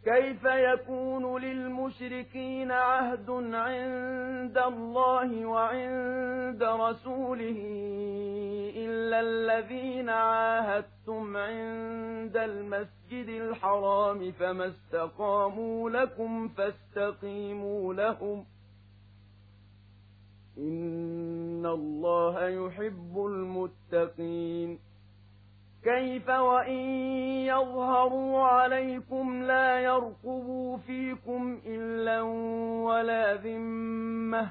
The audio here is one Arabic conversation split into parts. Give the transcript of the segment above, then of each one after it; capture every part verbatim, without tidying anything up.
كيف يكون للمشركين عهد عند الله وعند رسوله إلا الذين عاهدتم عند المسجد الحرام فما استقاموا لكم فاستقيموا لهم إن الله يحب المتقين كيف وإن يظهروا عليكم لا يرقبوا فيكم إلا ولا ذمة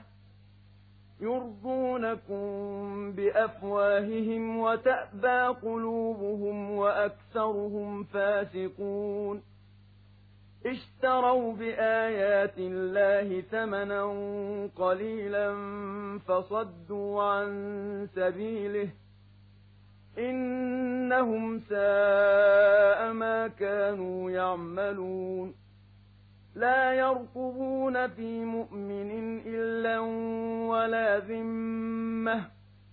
يرضونكم بأفواههم وتأبى قلوبهم وأكثرهم فاسقون اشتروا بآيات الله ثمنا قليلا فصدوا عن سبيله إنهم ساء ما كانوا يعملون لا يرقبون في مؤمن إلا ولا ذمة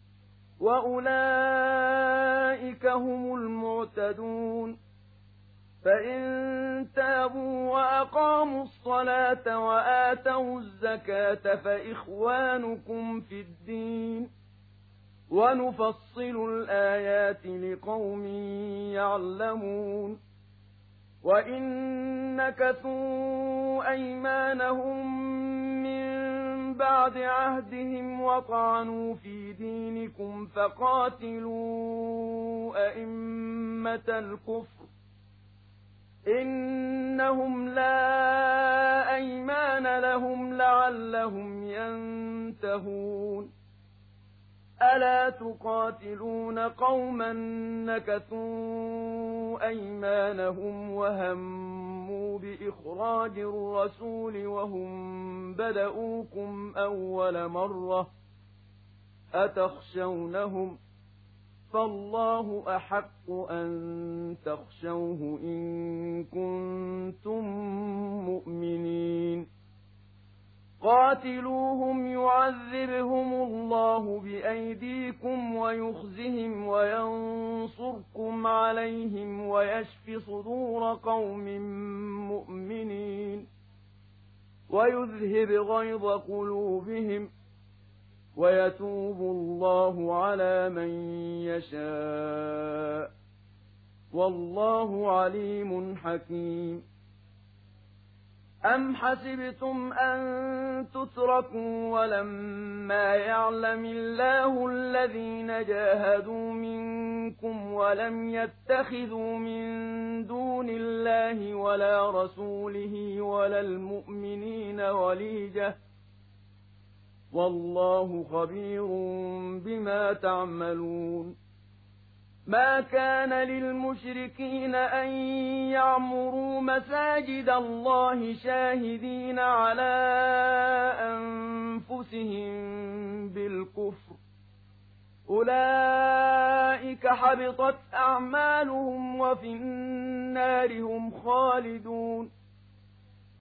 وأولئك هم المعتدون فإن تابوا وأقاموا الصلاة وآتوا الزكاة فإخوانكم في الدين ونفصل الآيات لقوم يعلمون وإن نكثوا أيمانهم من بعد عهدهم وطعنوا في دينكم فقاتلوا أئمة الكفر إنهم لا أيمان لهم لعلهم ينتهون ألا تقاتلون قوما نكثوا أيمانهم وهموا بإخراج الرسول وهم بدؤوكم أول مرة أتخشونهم فالله أحق أن تخشوه إن كنتم مؤمنين قاتلوهم يعذبهم الله بأيديكم ويخزهم وينصركم عليهم ويشف صدور قوم مؤمنين ويذهب غيظ قلوبهم ويتوب الله على من يشاء والله عليم حكيم أم حسبتم أن تتركوا ولما يعلم الله الذين جاهدوا منكم ولم يتخذوا من دون الله ولا رسوله ولا المؤمنين وليجة والله خبير بما تعملون ما كان للمشركين أن يعمروا مساجد الله شاهدين على أنفسهم بالكفر أولئك حبطت أعمالهم وفي النار هم خالدون